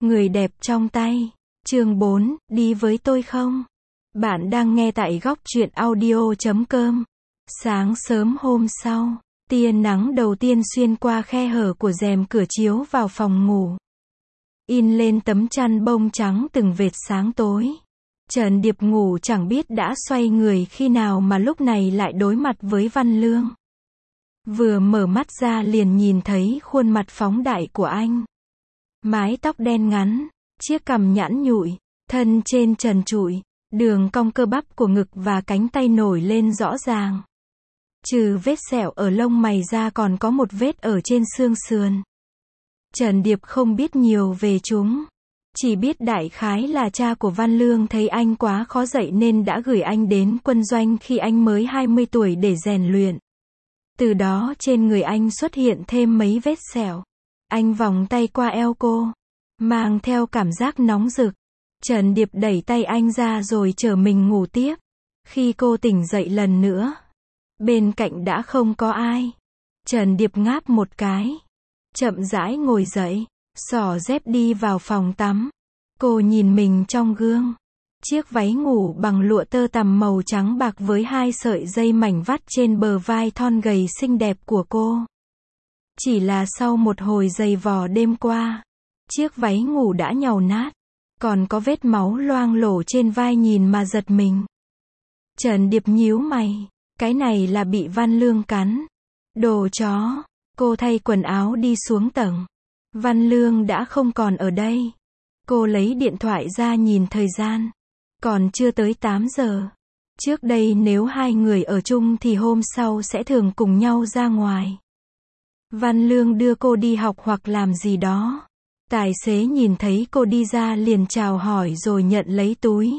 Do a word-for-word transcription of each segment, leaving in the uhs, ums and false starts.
Người đẹp trong tay. Chương bốn, đi với tôi không? Bạn đang nghe tại góc truyện audio chấm com. Sáng sớm hôm sau, tia nắng đầu tiên xuyên qua khe hở của rèm cửa chiếu vào phòng ngủ, in lên tấm chăn bông trắng từng vệt sáng tối. Trần Điệp ngủ chẳng biết đã xoay người khi nào mà lúc này lại đối mặt với Văn Lương. Vừa mở mắt ra liền nhìn thấy khuôn mặt phóng đại của anh. Mái tóc đen ngắn, chiếc cằm nhẵn nhụi, thân trên trần trụi, đường cong cơ bắp của ngực và cánh tay nổi lên rõ ràng. Trừ vết sẹo ở lông mày ra còn có một vết ở trên xương sườn. Trần Điệp không biết nhiều về chúng, chỉ biết đại khái là cha của Văn Lương thấy anh quá khó dạy nên đã gửi anh đến quân doanh khi anh mới hai mươi tuổi để rèn luyện. Từ đó trên người anh xuất hiện thêm mấy vết sẹo. Anh vòng tay qua eo cô, mang theo cảm giác nóng rực. Trần Điệp đẩy tay anh ra rồi chở mình ngủ tiếp. Khi cô tỉnh dậy lần nữa, bên cạnh đã không có ai. Trần Điệp ngáp một cái, chậm rãi ngồi dậy, xỏ dép đi vào phòng tắm. Cô nhìn mình trong gương. Chiếc váy ngủ bằng lụa tơ tằm màu trắng bạc với hai sợi dây mảnh vắt trên bờ vai thon gầy xinh đẹp của cô. Chỉ là sau một hồi giày vò đêm qua, chiếc váy ngủ đã nhàu nát, còn có vết máu loang lổ trên vai nhìn mà giật mình. Trần Điệp nhíu mày, cái này là bị Văn Lương cắn. Đồ chó. Cô thay quần áo đi xuống tầng. Văn Lương đã không còn ở đây. Cô lấy điện thoại ra nhìn thời gian. Còn chưa tới tám giờ. Trước đây nếu hai người ở chung thì hôm sau sẽ thường cùng nhau ra ngoài. Văn Lương đưa cô đi học hoặc làm gì đó. Tài xế nhìn thấy cô đi ra liền chào hỏi rồi nhận lấy túi.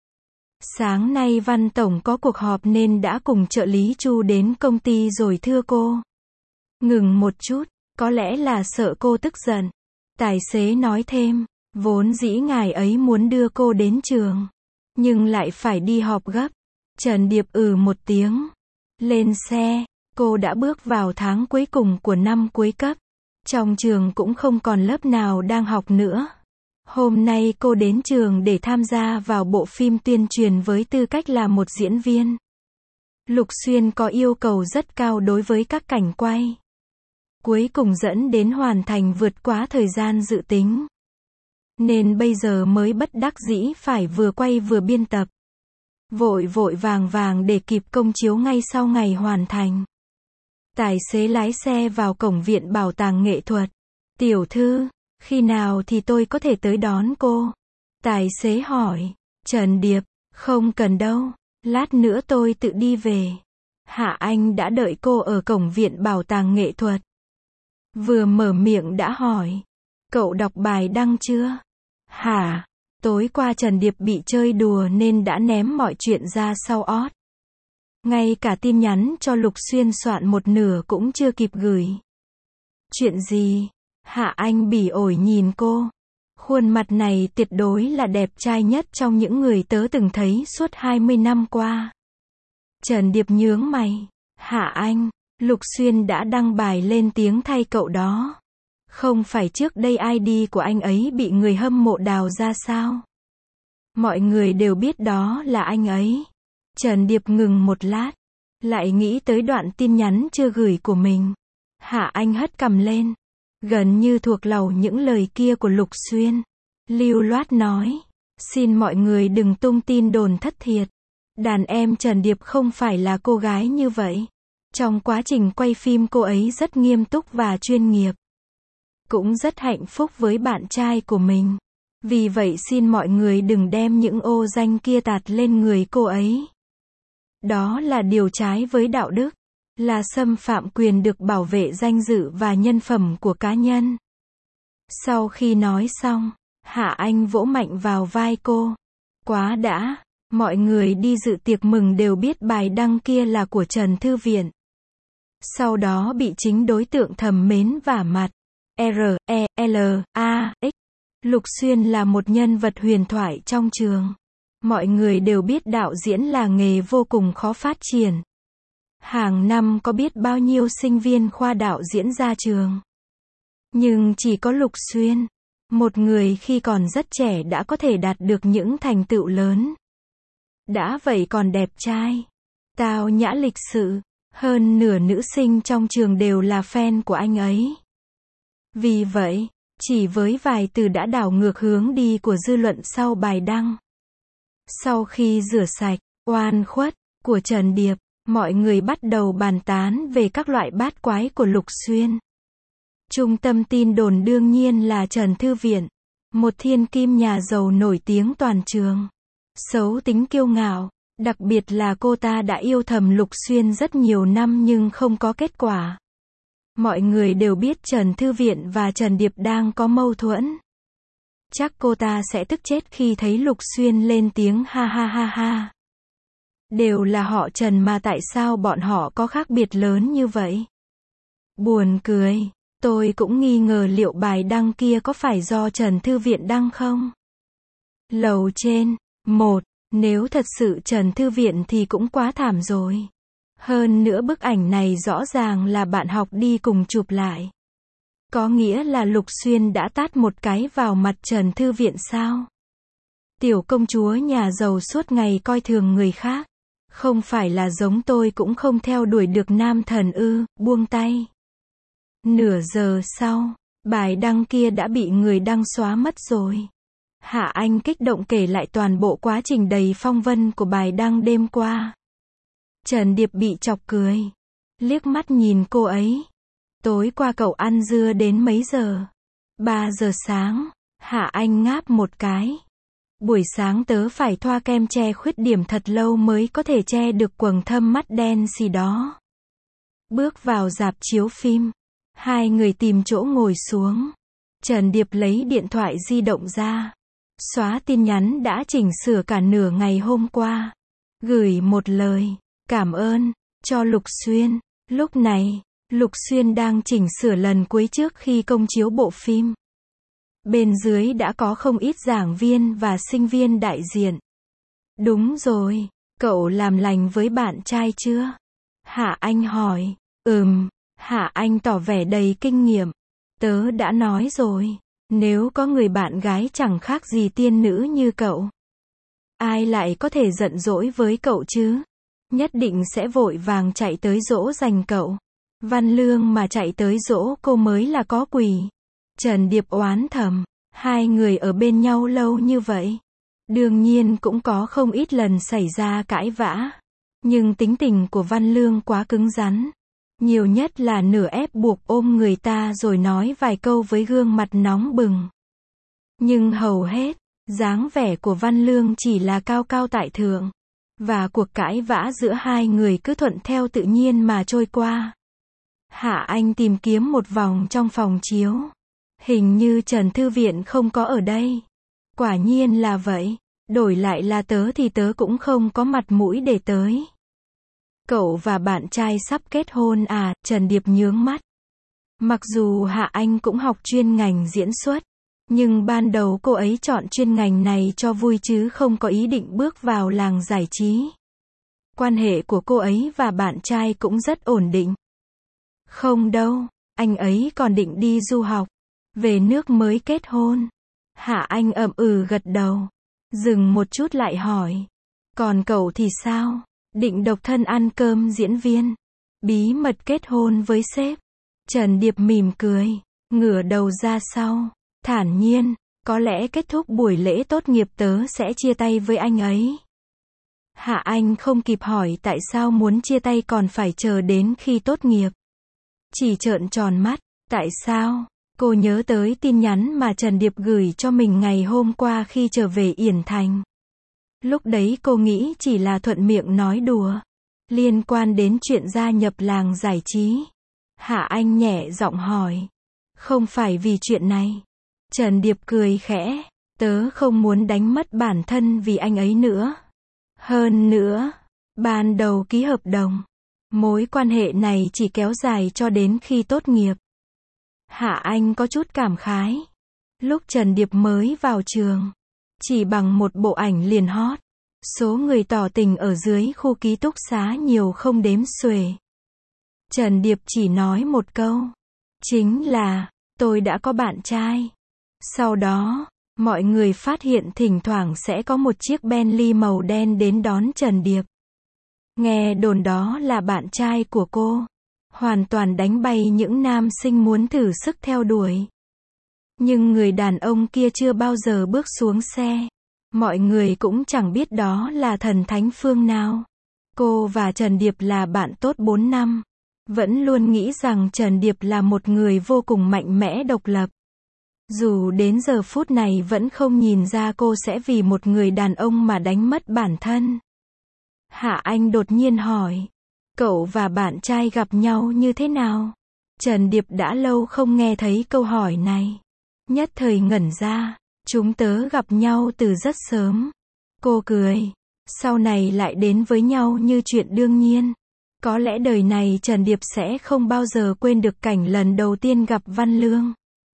Sáng nay Văn Tổng có cuộc họp nên đã cùng trợ lý Chu đến công ty rồi thưa cô. Ngừng một chút, có lẽ là sợ cô tức giận. Tài xế nói thêm, vốn dĩ ngài ấy muốn đưa cô đến trường, nhưng lại phải đi họp gấp. Trần Điệp ừ một tiếng. Lên xe, cô đã bước vào tháng cuối cùng của năm cuối cấp. Trong trường cũng không còn lớp nào đang học nữa. Hôm nay cô đến trường để tham gia vào bộ phim tuyên truyền với tư cách là một diễn viên. Lục Xuyên có yêu cầu rất cao đối với các cảnh quay. Cuối cùng dẫn đến hoàn thành vượt quá thời gian dự tính. Nên bây giờ mới bất đắc dĩ phải vừa quay vừa biên tập. Vội vội vàng vàng để kịp công chiếu ngay sau ngày hoàn thành. Tài xế lái xe vào cổng viện bảo tàng nghệ thuật. Tiểu thư, khi nào thì tôi có thể tới đón cô? Tài xế hỏi. Trần Điệp, không cần đâu, lát nữa tôi tự đi về. Hạ Anh đã đợi cô ở cổng viện bảo tàng nghệ thuật. Vừa mở miệng đã hỏi. Cậu đọc bài đăng chưa? Hả? Tối qua Trần Điệp bị chơi đùa nên đã ném mọi chuyện ra sau ót. Ngay cả tin nhắn cho Lục Xuyên soạn một nửa cũng chưa kịp gửi. Chuyện gì? Hạ Anh bỉ ổi nhìn cô. Khuôn mặt này tuyệt đối là đẹp trai nhất trong những người tớ từng thấy suốt hai mươi năm qua. Trần Điệp nhướng mày. Hạ Anh, Lục Xuyên đã đăng bài lên tiếng thay cậu đó. Không phải trước đây i đê của anh ấy bị người hâm mộ đào ra sao? Mọi người đều biết đó là anh ấy. Trần Điệp ngừng một lát, lại nghĩ tới đoạn tin nhắn chưa gửi của mình. Hạ Anh hất cằm lên, gần như thuộc lòng những lời kia của Lục Xuyên. Lưu loát nói, xin mọi người đừng tung tin đồn thất thiệt. Đàn em Trần Điệp không phải là cô gái như vậy. Trong quá trình quay phim cô ấy rất nghiêm túc và chuyên nghiệp. Cũng rất hạnh phúc với bạn trai của mình. Vì vậy xin mọi người đừng đem những ô danh kia tạt lên người cô ấy. Đó là điều trái với đạo đức, là xâm phạm quyền được bảo vệ danh dự và nhân phẩm của cá nhân. Sau khi nói xong, Hạ Anh vỗ mạnh vào vai cô. Quá đã, mọi người đi dự tiệc mừng đều biết bài đăng kia là của Trần Thư Viện. Sau đó bị chính đối tượng thầm mến vả mặt. R, E, L, A, X. Lục Xuyên là một nhân vật huyền thoại trong trường. Mọi người đều biết đạo diễn là nghề vô cùng khó phát triển. Hàng năm có biết bao nhiêu sinh viên khoa đạo diễn ra trường. Nhưng chỉ có Lục Xuyên, Một người khi còn rất trẻ đã có thể đạt được những thành tựu lớn. Đã vậy còn đẹp trai, tao nhã lịch sự, hơn nửa nữ sinh trong trường đều là fan của anh ấy. Vì vậy, chỉ với vài từ đã đảo ngược hướng đi của dư luận sau bài đăng. Sau khi rửa sạch, oan khuất, của Trần Điệp, mọi người bắt đầu bàn tán về các loại bát quái của Lục Xuyên. Trung tâm tin đồn đương nhiên là Trần Thư Viện, một thiên kim nhà giàu nổi tiếng toàn trường. Xấu tính kiêu ngạo, đặc biệt là cô ta đã yêu thầm Lục Xuyên rất nhiều năm nhưng không có kết quả. Mọi người đều biết Trần Thư Viện và Trần Điệp đang có mâu thuẫn. Chắc cô ta sẽ tức chết khi thấy Lục Xuyên lên tiếng ha ha ha ha. Đều là họ Trần mà tại sao bọn họ có khác biệt lớn như vậy? Buồn cười, tôi cũng nghi ngờ liệu bài đăng kia có phải do Trần Thư Viện đăng không? Lầu trên, một, nếu thật sự Trần Thư Viện thì cũng quá thảm rồi. Hơn nữa bức ảnh này rõ ràng là bạn học đi cùng chụp lại. Có nghĩa là Lục Xuyên đã tát một cái vào mặt Trần Thư Viện sao? Tiểu công chúa nhà giàu suốt ngày coi thường người khác. Không phải là giống tôi cũng không theo đuổi được nam thần ư, buông tay. Nửa giờ sau, bài đăng kia đã bị người đăng xóa mất rồi. Hạ Anh kích động kể lại toàn bộ quá trình đầy phong vân của bài đăng đêm qua. Trần Điệp bị chọc cười. Liếc mắt nhìn cô ấy. Tối qua cậu ăn dưa đến mấy giờ? ba giờ sáng. Hạ Anh ngáp một cái. Buổi sáng tớ phải thoa kem che khuyết điểm thật lâu mới có thể che được quầng thâm mắt đen xì đó. Bước vào rạp chiếu phim. Hai người tìm chỗ ngồi xuống. Trần Điệp lấy điện thoại di động ra. Xóa tin nhắn đã chỉnh sửa cả nửa ngày hôm qua. Gửi một lời cảm ơn cho Lục Xuyên. Lúc này, Lục Xuyên đang chỉnh sửa lần cuối trước khi công chiếu bộ phim. Bên dưới đã có không ít giảng viên và sinh viên đại diện. Đúng rồi, cậu làm lành với bạn trai chưa? Hạ Anh hỏi. Ừm, Hạ Anh tỏ vẻ đầy kinh nghiệm. Tớ đã nói rồi, nếu có người bạn gái chẳng khác gì tiên nữ như cậu, ai lại có thể giận dỗi với cậu chứ? Nhất định sẽ vội vàng chạy tới dỗ dành cậu. Văn Lương mà chạy tới dỗ cô mới là có quỷ. Trần Điệp oán thầm, hai người ở bên nhau lâu như vậy. Đương nhiên cũng có không ít lần xảy ra cãi vã. Nhưng tính tình của Văn Lương quá cứng rắn. Nhiều nhất là nửa ép buộc ôm người ta rồi nói vài câu với gương mặt nóng bừng. Nhưng hầu hết, dáng vẻ của Văn Lương chỉ là cao cao tại thượng. Và cuộc cãi vã giữa hai người cứ thuận theo tự nhiên mà trôi qua. Hạ Anh tìm kiếm một vòng trong phòng chiếu. Hình như Trần Thư Viện không có ở đây. Quả nhiên là vậy. Đổi lại là tớ thì tớ cũng không có mặt mũi để tới. Cậu và bạn trai sắp kết hôn à? Trần Điệp nhướng mắt. Mặc dù Hạ Anh cũng học chuyên ngành diễn xuất, nhưng ban đầu cô ấy chọn chuyên ngành này cho vui chứ không có ý định bước vào làng giải trí. Quan hệ của cô ấy và bạn trai cũng rất ổn định. Không đâu, anh ấy còn định đi du học, về nước mới kết hôn. Hạ Anh ậm ừ gật đầu. Dừng một chút lại hỏi. Còn cậu thì sao? Định độc thân ăn cơm diễn viên, bí mật kết hôn với sếp. Trần Điệp mỉm cười, ngửa đầu ra sau, thản nhiên, có lẽ kết thúc buổi lễ tốt nghiệp tớ sẽ chia tay với anh ấy. Hạ Anh không kịp hỏi tại sao muốn chia tay còn phải chờ đến khi tốt nghiệp. Chỉ trợn tròn mắt, tại sao? Cô nhớ tới tin nhắn mà Trần Điệp gửi cho mình ngày hôm qua khi trở về Yển Thành. Lúc đấy cô nghĩ chỉ là thuận miệng nói đùa, liên quan đến chuyện gia nhập làng giải trí. Hạ Anh nhẹ giọng hỏi. Không phải vì chuyện này. Trần Điệp cười khẽ. Tớ không muốn đánh mất bản thân vì anh ấy nữa. Hơn nữa, ban đầu ký hợp đồng, mối quan hệ này chỉ kéo dài cho đến khi tốt nghiệp. Hạ Anh có chút cảm khái. Lúc Trần Điệp mới vào trường, chỉ bằng một bộ ảnh liền hot, số người tỏ tình ở dưới khu ký túc xá nhiều không đếm xuể. Trần Điệp chỉ nói một câu, chính là, tôi đã có bạn trai. Sau đó, mọi người phát hiện thỉnh thoảng sẽ có một chiếc Bentley màu đen đến đón Trần Điệp. Nghe đồn đó là bạn trai của cô. Hoàn toàn đánh bay những nam sinh muốn thử sức theo đuổi. Nhưng người đàn ông kia chưa bao giờ bước xuống xe. Mọi người cũng chẳng biết đó là thần thánh phương nào. Cô và Trần Điệp là bạn tốt bốn năm. Vẫn luôn nghĩ rằng Trần Điệp là một người vô cùng mạnh mẽ độc lập. Dù đến giờ phút này vẫn không nhìn ra cô sẽ vì một người đàn ông mà đánh mất bản thân. Hạ Anh đột nhiên hỏi. Cậu và bạn trai gặp nhau như thế nào? Trần Điệp đã lâu không nghe thấy câu hỏi này. Nhất thời ngẩn ra. Chúng tớ gặp nhau từ rất sớm. Cô cười. Sau này lại đến với nhau như chuyện đương nhiên. Có lẽ đời này Trần Điệp sẽ không bao giờ quên được cảnh lần đầu tiên gặp Văn Lương.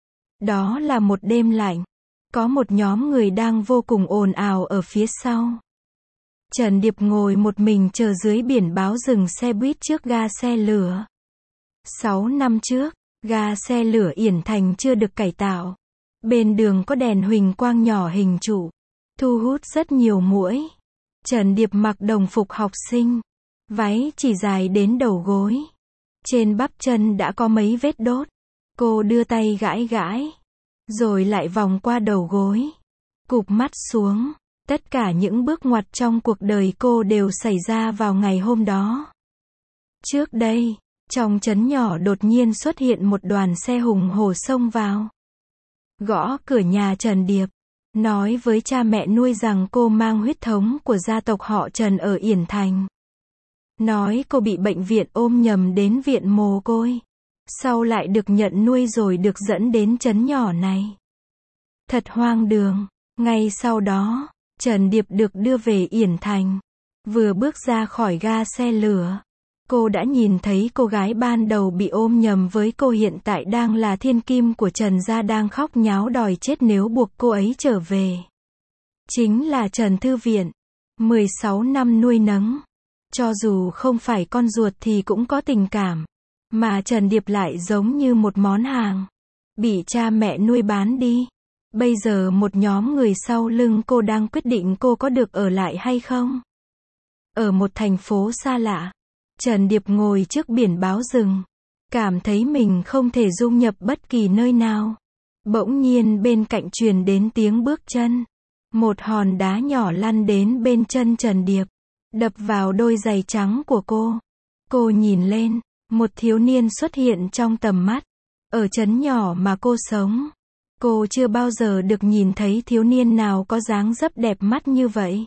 Đó là một đêm lạnh. Có một nhóm người đang vô cùng ồn ào ở phía sau. Trần Điệp ngồi một mình chờ dưới biển báo dừng xe buýt trước ga xe lửa. Sáu năm trước, ga xe lửa Yển Thành chưa được cải tạo. Bên đường có đèn huỳnh quang nhỏ hình trụ, thu hút rất nhiều muỗi. Trần Điệp mặc đồng phục học sinh, váy chỉ dài đến đầu gối. Trên bắp chân đã có mấy vết đốt. Cô đưa tay gãi gãi, rồi lại vòng qua đầu gối, cụp mắt xuống. Tất cả những bước ngoặt trong cuộc đời cô đều xảy ra vào ngày hôm đó. Trước đây, trong trấn nhỏ đột nhiên xuất hiện một đoàn xe hùng hổ xông vào. Gõ cửa nhà Trần Điệp, nói với cha mẹ nuôi rằng cô mang huyết thống của gia tộc họ Trần ở Yển Thành. Nói cô bị bệnh viện ôm nhầm đến viện mồ côi. Sau lại được nhận nuôi rồi được dẫn đến trấn nhỏ này. Thật hoang đường. Ngay sau đó, Trần Điệp được đưa về Yển Thành. Vừa bước ra khỏi ga xe lửa, cô đã nhìn thấy cô gái ban đầu bị ôm nhầm với cô hiện tại đang là thiên kim của Trần gia đang khóc nháo đòi chết nếu buộc cô ấy trở về. Chính là Trần Thư Viện. mười sáu năm nuôi nấng. Cho dù không phải con ruột thì cũng có tình cảm. Mà Trần Điệp lại giống như một món hàng. Bị cha mẹ nuôi bán đi. Bây giờ một nhóm người sau lưng cô đang quyết định cô có được ở lại hay không. Ở một thành phố xa lạ, Trần Điệp ngồi trước biển báo dừng. Cảm thấy mình không thể dung nhập bất kỳ nơi nào. Bỗng nhiên bên cạnh truyền đến tiếng bước chân. Một hòn đá nhỏ lăn đến bên chân Trần Điệp, đập vào đôi giày trắng của cô. Cô nhìn lên, một thiếu niên xuất hiện trong tầm mắt. Ở trấn nhỏ mà cô sống, cô chưa bao giờ được nhìn thấy thiếu niên nào có dáng dấp đẹp mắt như vậy.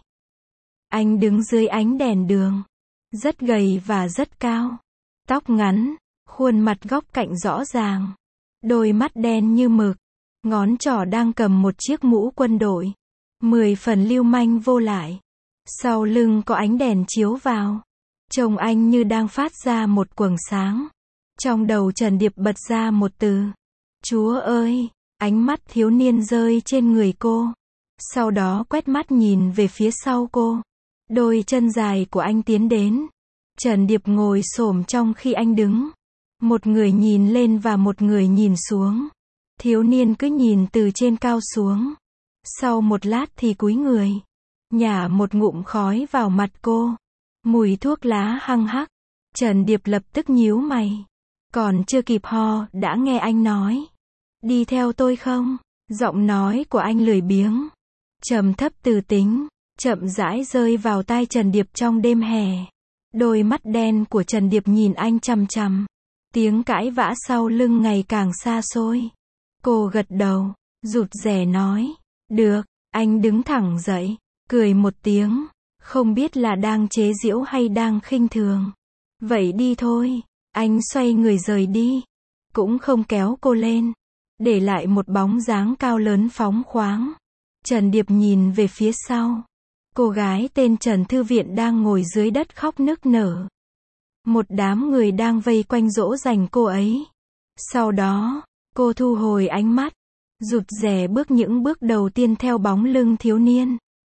Anh đứng dưới ánh đèn đường, rất gầy và rất cao. Tóc ngắn, khuôn mặt góc cạnh rõ ràng. Đôi mắt đen như mực. Ngón trỏ đang cầm một chiếc mũ quân đội. Mười phần lưu manh vô lại. Sau lưng có ánh đèn chiếu vào. Trông anh như đang phát ra một quầng sáng. Trong đầu Trần Điệp bật ra một từ. Chúa ơi! Ánh mắt thiếu niên rơi trên người cô. Sau đó quét mắt nhìn về phía sau cô. Đôi chân dài của anh tiến đến. Trần Điệp ngồi xổm trong khi anh đứng. Một người nhìn lên và một người nhìn xuống. Thiếu niên cứ nhìn từ trên cao xuống. Sau một lát thì cúi người, nhả một ngụm khói vào mặt cô. Mùi thuốc lá hăng hắc. Trần Điệp lập tức nhíu mày. Còn chưa kịp ho, đã nghe anh nói. Đi theo tôi không? Giọng nói của anh lười biếng, trầm thấp từ tính, chậm rãi rơi vào tai Trần Điệp trong đêm hè. Đôi mắt đen của Trần Điệp nhìn anh chằm chằm. Tiếng cãi vã sau lưng ngày càng xa xôi. Cô gật đầu, rụt rè nói. Được, anh đứng thẳng dậy, cười một tiếng. Không biết là đang chế giễu hay đang khinh thường. Vậy đi thôi. Anh xoay người rời đi. Cũng không kéo cô lên. Để lại một bóng dáng cao lớn phóng khoáng. Trần Điệp nhìn về phía sau. Cô gái tên Trần Thư Viện đang ngồi dưới đất khóc nức nở. Một đám người đang vây quanh dỗ dành cô ấy. Sau đó, cô thu hồi ánh mắt, rụt rè bước những bước đầu tiên theo bóng lưng thiếu niên.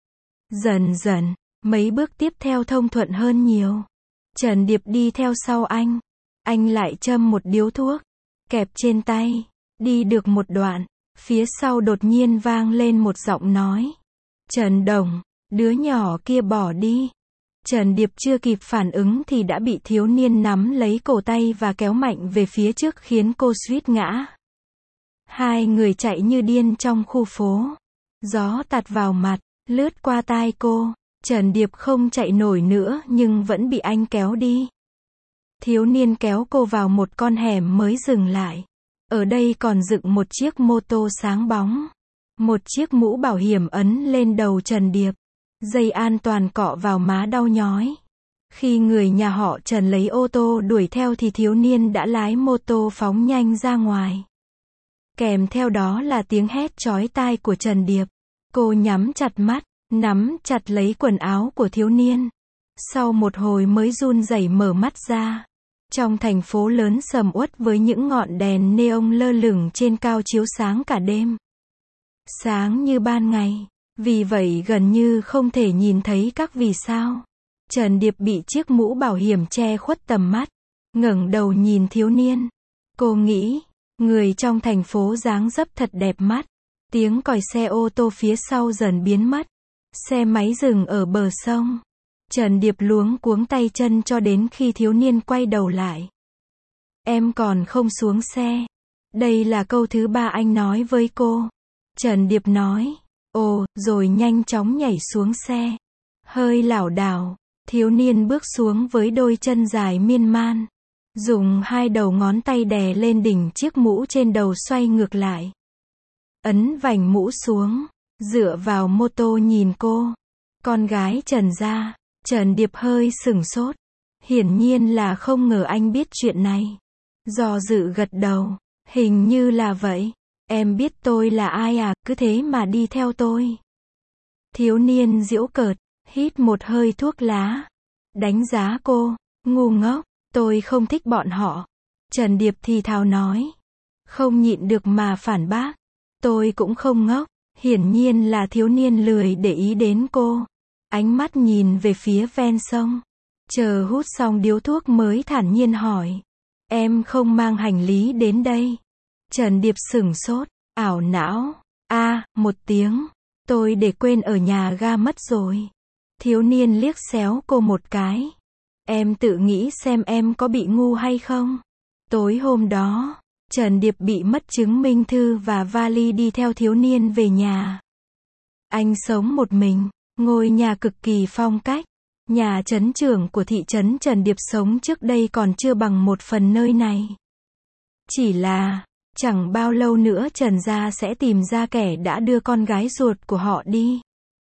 Dần dần, mấy bước tiếp theo thông thuận hơn nhiều. Trần Điệp đi theo sau anh. Anh lại châm một điếu thuốc, kẹp trên tay. Đi được một đoạn, Phía sau đột nhiên vang lên một giọng nói. Trần Đồng, đứa nhỏ kia bỏ đi. Trần Điệp chưa kịp phản ứng thì đã bị thiếu niên nắm lấy cổ tay và kéo mạnh về phía trước khiến cô suýt ngã. Hai người chạy như điên trong khu phố. Gió tạt vào mặt, lướt qua tai cô. Trần Điệp không chạy nổi nữa nhưng vẫn bị anh kéo đi. Thiếu niên kéo cô vào một con hẻm mới dừng lại. Ở đây còn dựng một chiếc mô tô sáng bóng. Một chiếc mũ bảo hiểm ấn lên đầu Trần Điệp. Dây an toàn cọ vào má đau nhói. Khi người nhà họ Trần lấy ô tô đuổi theo thì thiếu niên đã lái mô tô phóng nhanh ra ngoài. Kèm theo đó là tiếng hét chói tai của Trần Điệp. Cô nhắm chặt mắt, nắm chặt lấy quần áo của thiếu niên. Sau một hồi mới run rẩy mở mắt ra. Trong thành phố lớn sầm uất với những ngọn đèn neon lơ lửng trên cao chiếu sáng cả đêm. Sáng như ban ngày. Vì vậy gần như không thể nhìn thấy các vì sao. Trần Điệp bị chiếc mũ bảo hiểm che khuất tầm mắt. Ngẩng đầu nhìn thiếu niên. Cô nghĩ, người trong thành phố dáng dấp thật đẹp mắt. Tiếng còi xe ô tô phía sau dần biến mất. Xe máy dừng ở bờ sông. Trần Điệp luống cuống tay chân cho đến khi thiếu niên quay đầu lại. Em còn không xuống xe. Đây là câu thứ ba anh nói với cô. Trần Điệp nói. Ồ, rồi nhanh chóng nhảy xuống xe. Hơi lảo đảo, thiếu niên bước xuống với đôi chân dài miên man. Dùng hai đầu ngón tay đè lên đỉnh chiếc mũ trên đầu xoay ngược lại. Ấn vành mũ xuống, dựa vào mô tô nhìn cô. Con gái Trần gia. Trần Điệp hơi sửng sốt. Hiển nhiên là không ngờ anh biết chuyện này. Do dự gật đầu. Hình như là vậy. Em biết tôi là ai à, cứ thế mà đi theo tôi. Thiếu niên giễu cợt, hít một hơi thuốc lá. Đánh giá cô, ngu ngốc, tôi không thích bọn họ. Trần Điệp thì thào nói. Không nhịn được mà phản bác. Tôi cũng không ngốc. Hiển nhiên là thiếu niên lười để ý đến cô. Ánh mắt nhìn về phía ven sông. Chờ hút xong điếu thuốc mới thản nhiên hỏi. Em không mang hành lý đến đây. Trần Điệp sửng sốt, ảo não. A, à, một tiếng. Tôi để quên ở nhà ga mất rồi. Thiếu niên liếc xéo cô một cái. Em tự nghĩ xem em có bị ngu hay không. Tối hôm đó, Trần Điệp bị mất chứng minh thư và vali đi theo thiếu niên về nhà. Anh sống một mình, ngôi nhà cực kỳ phong cách. Nhà trấn trưởng của thị trấn Trần Điệp sống trước đây còn chưa bằng một phần nơi này. Chỉ là, chẳng bao lâu nữa Trần gia sẽ tìm ra kẻ đã đưa con gái ruột của họ đi.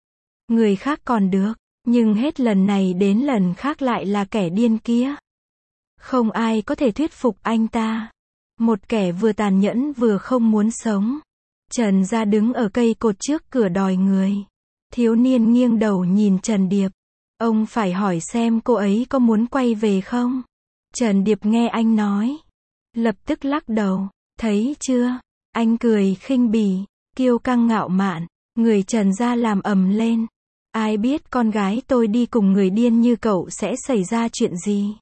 Người khác còn được, nhưng hết lần này đến lần khác lại là kẻ điên kia. Không ai có thể thuyết phục anh ta. Một kẻ vừa tàn nhẫn vừa không muốn sống. Trần gia đứng ở cây cột trước cửa đòi người. Thiếu niên nghiêng đầu nhìn Trần Điệp. Ông phải hỏi xem cô ấy có muốn quay về không? Trần Điệp nghe anh nói. Lập tức lắc đầu. Thấy chưa? Anh cười khinh bỉ, kiêu căng ngạo mạn. Người Trần gia làm ầm lên. Ai biết con gái tôi đi cùng người điên như cậu sẽ xảy ra chuyện gì?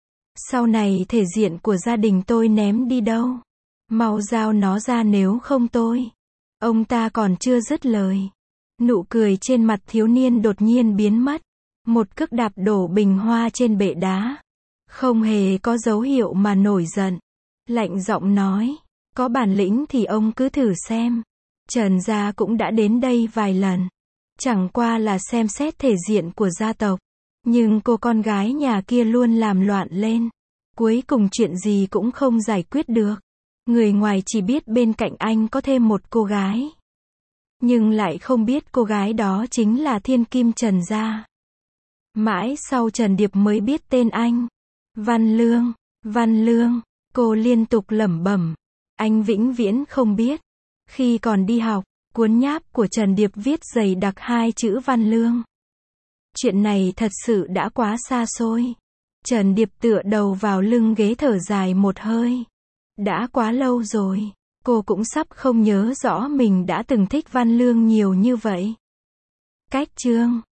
Sau này thể diện của gia đình tôi ném đi đâu? Mau giao nó ra nếu không tôi. Ông ta còn chưa dứt lời. Nụ cười trên mặt thiếu niên đột nhiên biến mất. Một cước đạp đổ bình hoa trên bệ đá. Không hề có dấu hiệu mà nổi giận. Lạnh giọng nói. Có bản lĩnh thì ông cứ thử xem. Trần gia cũng đã đến đây vài lần. Chẳng qua là xem xét thể diện của gia tộc. Nhưng cô con gái nhà kia luôn làm loạn lên. Cuối cùng chuyện gì cũng không giải quyết được. Người ngoài chỉ biết bên cạnh anh có thêm một cô gái. Nhưng lại không biết cô gái đó chính là thiên kim Trần gia. Mãi sau Trần Điệp mới biết tên anh. Văn Lương, Văn Lương, cô liên tục lẩm bẩm. Anh vĩnh viễn không biết. Khi còn đi học, cuốn nháp của Trần Điệp viết dày đặc hai chữ Văn Lương. Chuyện này thật sự đã quá xa xôi. Trần Điệp tựa đầu vào lưng ghế thở dài một hơi. Đã quá lâu rồi, cô cũng sắp không nhớ rõ mình đã từng thích Văn Lương nhiều như vậy. Cách chương